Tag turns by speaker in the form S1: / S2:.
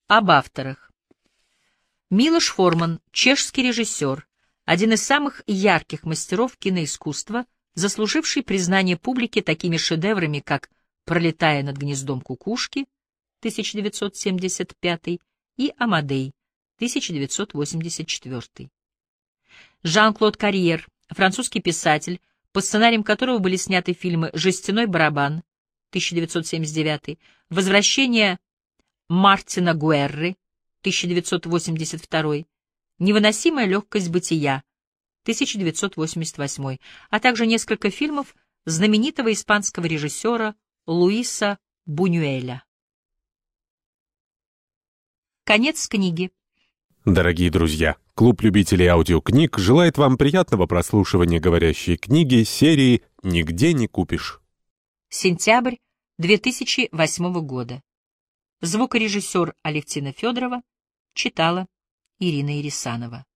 S1: Об авторах. Милош Форман, чешский режиссер, один из самых ярких мастеров киноискусства, заслуживший признание публики такими шедеврами, как «Пролетая над гнездом кукушки» 1975 и «Амадей» 1984. Жан-Клод Карьер, французский писатель, по сценариям которого были сняты фильмы «Жестяной барабан» 1979, «Возвращение Мартина Гуэрры» 1982, «Невыносимая легкость бытия» 1988, а также несколько фильмов знаменитого испанского режиссера Луиса Бунюэля. Конец книги.
S2: Дорогие друзья, клуб любителей аудиокниг желает вам приятного прослушивания говорящей книги серии «Нигде не купишь».
S1: Сентябрь 2008 года. Звукорежиссер Алевтина Федорова читала Ирина Ирисанова.